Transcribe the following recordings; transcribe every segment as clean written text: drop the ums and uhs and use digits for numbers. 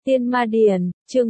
Tiên Ma Điển, chương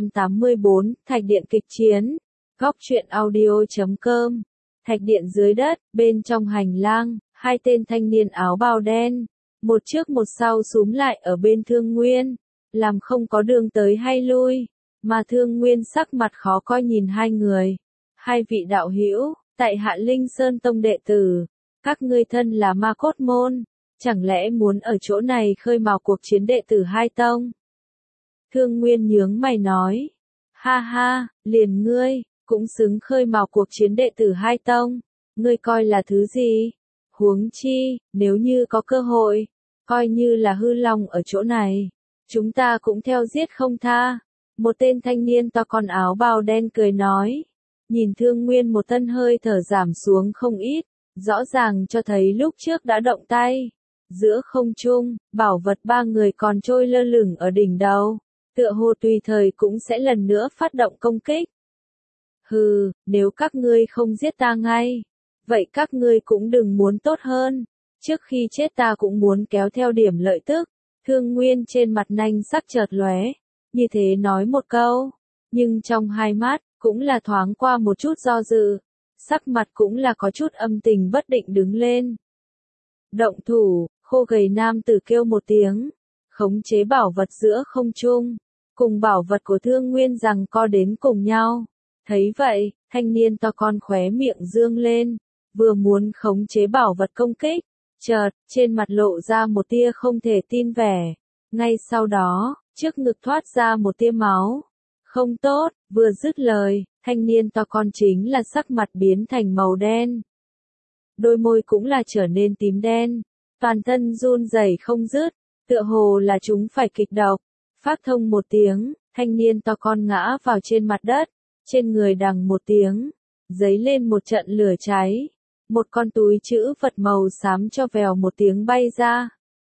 184, Thạch Điện kịch chiến. Góc truyện audio.com. Thạch Điện dưới đất, bên trong hành lang, hai tên thanh niên áo bào đen, một trước một sau xúm lại ở bên Thương Nguyên, làm không có đường tới hay lui, mà Thương Nguyên sắc mặt khó coi nhìn hai người. Hai vị đạo hữu, tại Hạ Linh Sơn Tông đệ tử, các ngươi thân là Ma Cốt Môn, chẳng lẽ muốn ở chỗ này khơi mào cuộc chiến đệ tử hai tông? Thương Nguyên nhướng mày nói, ha ha, liền ngươi, cũng xứng khơi mào cuộc chiến đệ tử hai tông, ngươi coi là thứ gì? Huống chi, nếu như có cơ hội, coi như là hư long ở chỗ này, chúng ta cũng theo giết không tha. Một tên thanh niên to con áo bào đen cười nói, nhìn Thương Nguyên một thân hơi thở giảm xuống không ít, rõ ràng cho thấy lúc trước đã động tay. Giữa không trung, bảo vật ba người còn trôi lơ lửng ở đỉnh đầu, tựa hồ tùy thời cũng sẽ lần nữa phát động công kích. Hừ, nếu các ngươi không giết ta ngay, vậy các ngươi cũng đừng muốn tốt hơn, trước khi chết ta cũng muốn kéo theo điểm lợi tức. Thương Nguyên trên mặt nanh sắc chợt lóe, như thế nói một câu, nhưng trong hai mắt, cũng là thoáng qua một chút do dự, sắc mặt cũng là có chút âm tình bất định đứng lên. Động thủ, khô gầy nam tử kêu một tiếng, khống chế bảo vật giữa không trung, cùng bảo vật của Thương Nguyên rằng co đến cùng nhau. Thấy vậy, thanh niên to con khóe miệng dương lên, vừa muốn khống chế bảo vật công kích, chợt, trên mặt lộ ra một tia không thể tin vẻ. Ngay sau đó, trước ngực thoát ra một tia máu. Không tốt, vừa dứt lời, thanh niên to con chính là sắc mặt biến thành màu đen. Đôi môi cũng là trở nên tím đen, toàn thân run rẩy không dứt, tựa hồ là chúng phải kịch độc. Phát thông một tiếng, thanh niên to con ngã vào trên mặt đất, trên người đằng một tiếng, giấy lên một trận lửa cháy. Một con túi chữ vật màu xám cho vèo một tiếng bay ra,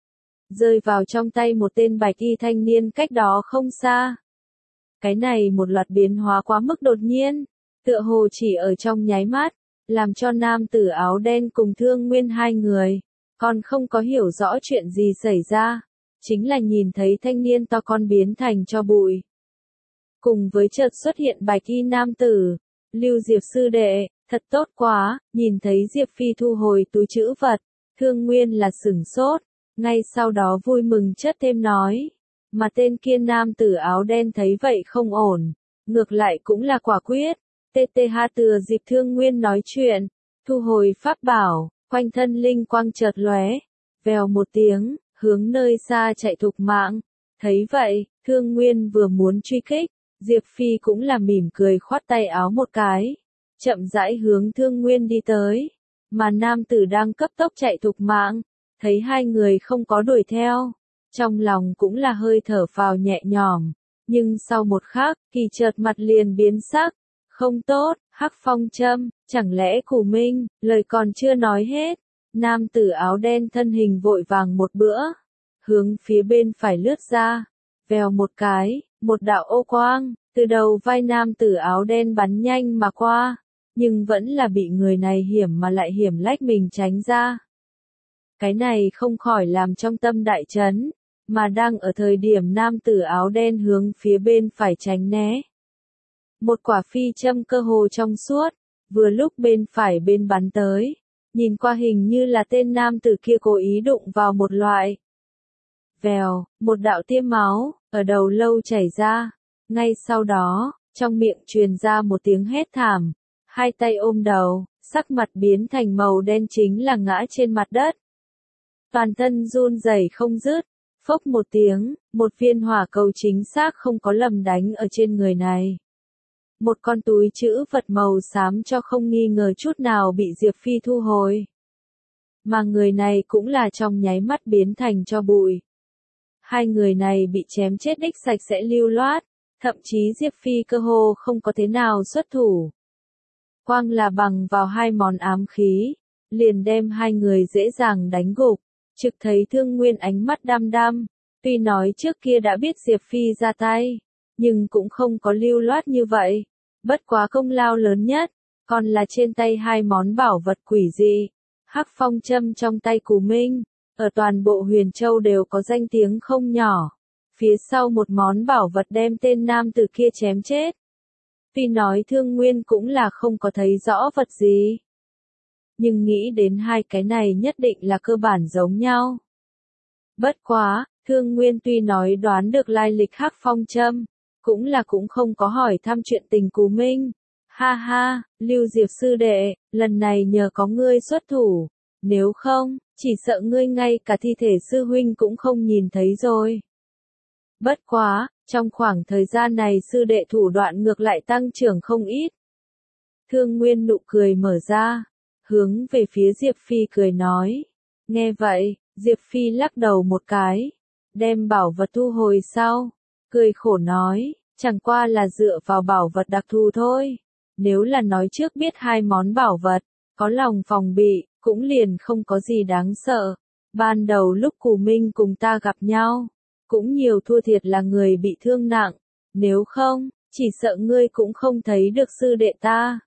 rơi vào trong tay một tên bạch y thanh niên cách đó không xa. Cái này một loạt biến hóa quá mức đột nhiên, tựa hồ chỉ ở trong nháy mắt, làm cho nam tử áo đen cùng Thương Nguyên hai người, còn không có hiểu rõ chuyện gì xảy ra, chính là nhìn thấy thanh niên to con biến thành cho bụi. Cùng với chợt xuất hiện bạch y nam tử, Lưu Diệp sư đệ, thật tốt quá, nhìn thấy Diệp Phi thu hồi túi trữ vật, Thương Nguyên là sửng sốt, ngay sau đó vui mừng chất thêm nói, mà tên kia nam tử áo đen thấy vậy không ổn, ngược lại cũng là quả quyết. TTH từ dịp Thương Nguyên nói chuyện, thu hồi pháp bảo, quanh thân linh quang chợt lóe, vèo một tiếng, hướng nơi xa chạy thục mạng. Thấy vậy, Thương Nguyên vừa muốn truy kích, Diệp Phi cũng là mỉm cười khoát tay áo một cái, chậm rãi hướng Thương Nguyên đi tới, mà nam tử đang cấp tốc chạy thục mạng, thấy hai người không có đuổi theo, trong lòng cũng là hơi thở phào nhẹ nhõm, nhưng sau một khắc, thì chợt mặt liền biến sắc. Không tốt, Hắc Phong Châm, chẳng lẽ Cù Minh, lời còn chưa nói hết, nam tử áo đen thân hình vội vàng một bữa, hướng phía bên phải lướt ra, vèo một cái, một đạo ô quang, từ đầu vai nam tử áo đen bắn nhanh mà qua, nhưng vẫn là bị người này hiểm mà lại hiểm lách mình tránh ra. Cái này không khỏi làm trong tâm đại chấn, mà đang ở thời điểm nam tử áo đen hướng phía bên phải tránh né. Một quả phi châm cơ hồ trong suốt, vừa lúc bên phải bên bắn tới, nhìn qua hình như là tên nam tử kia cố ý đụng vào một loại. Vèo, một đạo tiêm máu, ở đầu lâu chảy ra, ngay sau đó, trong miệng truyền ra một tiếng hét thảm, hai tay ôm đầu, sắc mặt biến thành màu đen chính là ngã trên mặt đất. Toàn thân run rẩy không dứt, phốc một tiếng, một viên hỏa cầu chính xác không có lầm đánh ở trên người này. Một con túi chữ vật màu xám cho không nghi ngờ chút nào bị Diệp Phi thu hồi. Mà người này cũng là trong nháy mắt biến thành cho bụi. Hai người này bị chém chết đích sạch sẽ lưu loát, thậm chí Diệp Phi cơ hồ không có thế nào xuất thủ. Quang là bằng vào hai món ám khí, liền đem hai người dễ dàng đánh gục, trực thấy Thương Nguyên ánh mắt đăm đăm, tuy nói trước kia đã biết Diệp Phi ra tay, nhưng cũng không có lưu loát như vậy, bất quá công lao lớn nhất, còn là trên tay hai món bảo vật quỷ dị, Hắc Phong Châm trong tay Cù Minh, ở toàn bộ Huyền Châu đều có danh tiếng không nhỏ. Phía sau một món bảo vật đem tên nam tử kia chém chết. Tuy nói Thương Nguyên cũng là không có thấy rõ vật gì. Nhưng nghĩ đến hai cái này nhất định là cơ bản giống nhau. Bất quá, Thương Nguyên tuy nói đoán được lai lịch Hắc Phong Châm, cũng không có hỏi thăm chuyện tình Cú Minh. Ha ha, Lưu Diệp sư đệ, lần này nhờ có ngươi xuất thủ, nếu không, chỉ sợ ngươi ngay cả thi thể sư huynh cũng không nhìn thấy rồi. Bất quá, trong khoảng thời gian này sư đệ thủ đoạn ngược lại tăng trưởng không ít. Thương Nguyên nụ cười mở ra, hướng về phía Diệp Phi cười nói. Nghe vậy, Diệp Phi lắc đầu một cái, đem bảo vật thu hồi sau, cười khổ nói, chẳng qua là dựa vào bảo vật đặc thù thôi. Nếu là nói trước biết hai món bảo vật, có lòng phòng bị, cũng liền không có gì đáng sợ. Ban đầu lúc Cù Minh cùng ta gặp nhau, cũng nhiều thua thiệt là người bị thương nặng, nếu không, chỉ sợ ngươi cũng không thấy được sư đệ ta.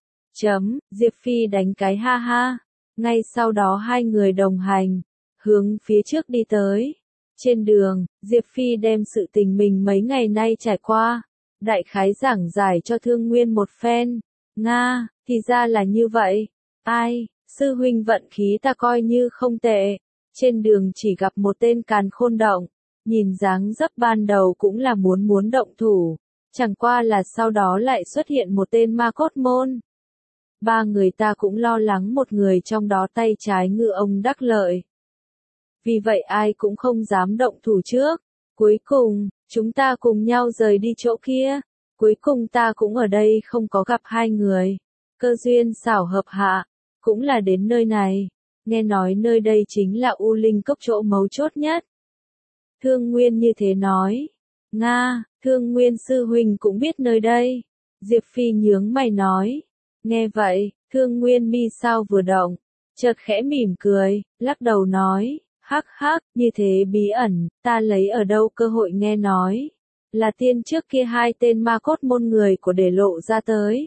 Diệp Phi đánh cái ha ha, ngay sau đó hai người đồng hành, hướng phía trước đi tới. Trên đường, Diệp Phi đem sự tình mình mấy ngày nay trải qua, đại khái giảng giải cho Thương Nguyên một phen. Nga, thì ra là như vậy. Ai, sư huynh vận khí ta coi như không tệ. Trên đường chỉ gặp một tên càn khôn động, nhìn dáng dấp ban đầu cũng là muốn động thủ, chẳng qua là sau đó lại xuất hiện một tên ma cốt môn. Ba người ta cũng lo lắng một người trong đó tay trái ngư ông đắc lợi. Vì vậy ai cũng không dám động thủ trước. Cuối cùng, chúng ta cùng nhau rời đi chỗ kia. Cuối cùng ta cũng ở đây không có gặp hai người. Cơ duyên xảo hợp hạ, cũng là đến nơi này. Nghe nói nơi đây chính là U Linh Cốc chỗ mấu chốt nhất. Thương Nguyên như thế nói. Nga, Thương Nguyên sư huynh cũng biết nơi đây. Diệp Phi nhướng mày nói. Nghe vậy, Thương Nguyên mi sao vừa động, chợt khẽ mỉm cười, lắc đầu nói. Hắc hắc, như thế bí ẩn, ta lấy ở đâu cơ hội nghe nói. Là tiên trước kia hai tên ma cốt môn người của để lộ ra tới.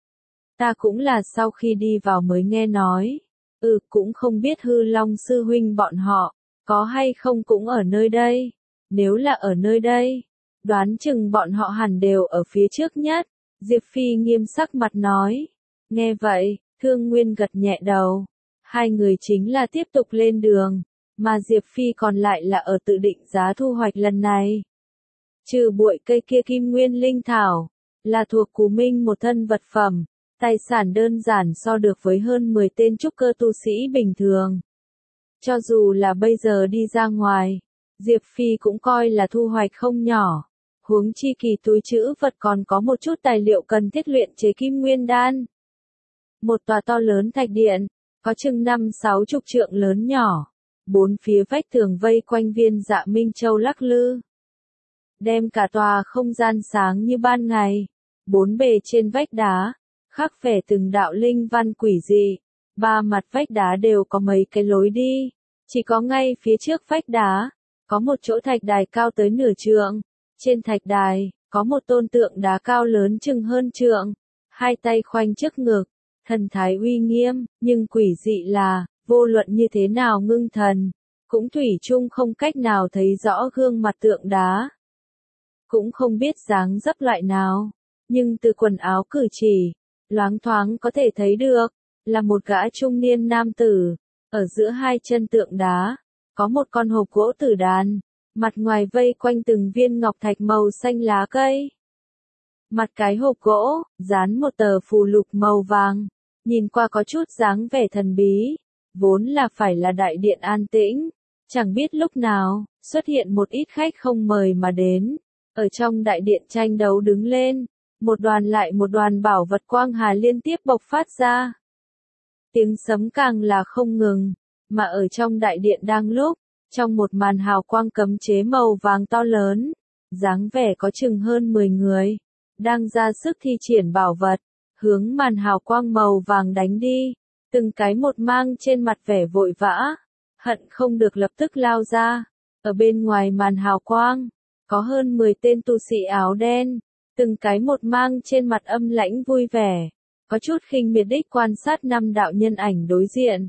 Ta cũng là sau khi đi vào mới nghe nói. Cũng không biết Hư Long sư huynh bọn họ, có hay không cũng ở nơi đây. Nếu là ở nơi đây, đoán chừng bọn họ hẳn đều ở phía trước nhất. Diệp Phi nghiêm sắc mặt nói. Nghe vậy, Thương Nguyên gật nhẹ đầu. Hai người chính là tiếp tục lên đường, mà Diệp Phi còn lại là ở tự định giá thu hoạch lần này. Trừ bụi cây kia Kim Nguyên Linh Thảo, là thuộc Cú Minh một thân vật phẩm, tài sản đơn giản so được với hơn 10 tên trúc cơ tu sĩ bình thường. Cho dù là bây giờ đi ra ngoài, Diệp Phi cũng coi là thu hoạch không nhỏ. Huống chi kỳ túi trữ vật còn có một chút tài liệu cần thiết luyện chế Kim Nguyên Đan. Một tòa to lớn thạch điện, có chừng 5-60 trượng lớn nhỏ, bốn phía vách tường vây quanh viên Dạ Minh Châu lắc lư. Đem cả tòa không gian sáng như ban ngày, bốn bề trên vách đá, khắc vẻ từng đạo linh văn quỷ dị, ba mặt vách đá đều có mấy cái lối đi, chỉ có ngay phía trước vách đá, có một chỗ thạch đài cao tới nửa trượng, trên thạch đài, có một tôn tượng đá cao lớn chừng hơn trượng, hai tay khoanh trước ngực, thần thái uy nghiêm, nhưng quỷ dị là, vô luận như thế nào ngưng thần, cũng thủy chung không cách nào thấy rõ gương mặt tượng đá. Cũng không biết dáng dấp loại nào, nhưng từ quần áo cử chỉ, loáng thoáng có thể thấy được, là một gã trung niên nam tử. Ở giữa hai chân tượng đá, có một con hộp gỗ tử đàn, mặt ngoài vây quanh từng viên ngọc thạch màu xanh lá cây. Mặt cái hộp gỗ, dán một tờ phù lục màu vàng, nhìn qua có chút dáng vẻ thần bí, vốn là phải là đại điện an tĩnh, chẳng biết lúc nào, xuất hiện một ít khách không mời mà đến. Ở trong đại điện tranh đấu đứng lên, một đoàn lại một đoàn bảo vật quang hà liên tiếp bộc phát ra. Tiếng sấm càng là không ngừng, mà ở trong đại điện đang lúc, trong một màn hào quang cấm chế màu vàng to lớn, dáng vẻ có chừng hơn 10 người, đang ra sức thi triển bảo vật, hướng màn hào quang màu vàng đánh đi, từng cái một mang trên mặt vẻ vội vã, hận không được lập tức lao ra. Ở bên ngoài màn hào quang, có hơn 10 tên tu sĩ áo đen, từng cái một mang trên mặt âm lãnh vui vẻ, có chút khinh miệt đích quan sát năm đạo nhân ảnh đối diện.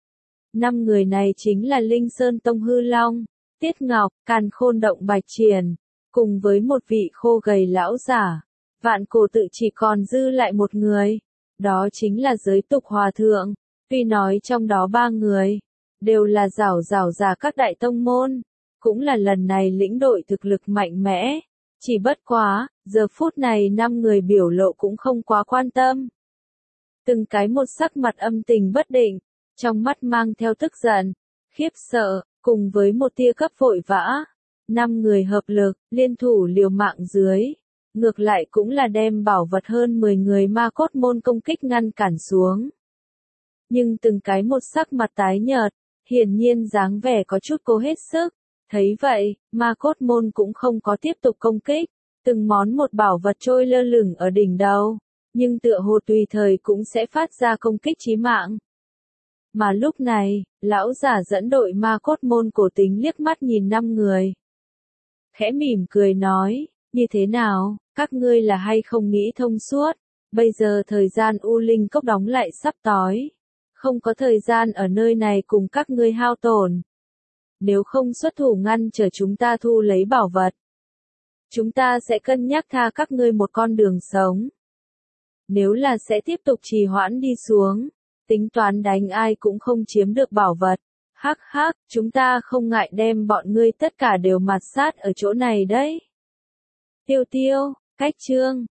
Năm người này chính là Linh Sơn Tông Hư Long, Tiết Ngọc, Càn Khôn Động Bạch Triển, cùng với một vị khô gầy lão giả. Vạn cổ tự chỉ còn dư lại một người. Đó chính là giới tục hòa thượng. Tuy nói trong đó 3 người, đều là giảo giả các đại tông môn, cũng là lần này lĩnh đội thực lực mạnh mẽ. Chỉ bất quá, giờ phút này 5 người biểu lộ cũng không quá quan tâm. Từng cái một sắc mặt âm tình bất định, trong mắt mang theo tức giận, khiếp sợ, cùng với một tia cấp vội vã. 5 người hợp lực, liên thủ liều mạng dưới. Ngược lại cũng là đem bảo vật hơn 10 người ma cốt môn công kích ngăn cản xuống. Nhưng từng cái một sắc mặt tái nhợt, hiển nhiên dáng vẻ có chút cố hết sức. Thấy vậy, ma cốt môn cũng không có tiếp tục công kích. Từng món một bảo vật trôi lơ lửng ở đỉnh đầu, nhưng tựa hồ tùy thời cũng sẽ phát ra công kích chí mạng. Mà lúc này, lão giả dẫn đội ma cốt môn cổ tính liếc mắt nhìn 5 người. Khẽ mỉm cười nói, như thế nào, các ngươi là hay không nghĩ thông suốt, bây giờ thời gian U Linh Cốc đóng lại sắp tối. Không có thời gian ở nơi này cùng các ngươi hao tổn. Nếu không xuất thủ ngăn trở chúng ta thu lấy bảo vật, chúng ta sẽ cân nhắc tha các ngươi một con đường sống. Nếu là sẽ tiếp tục trì hoãn đi xuống, tính toán đánh ai cũng không chiếm được bảo vật. Hắc hắc, chúng ta không ngại đem bọn ngươi tất cả đều mạt sát ở chỗ này đấy. Tiêu tiêu, cách chương.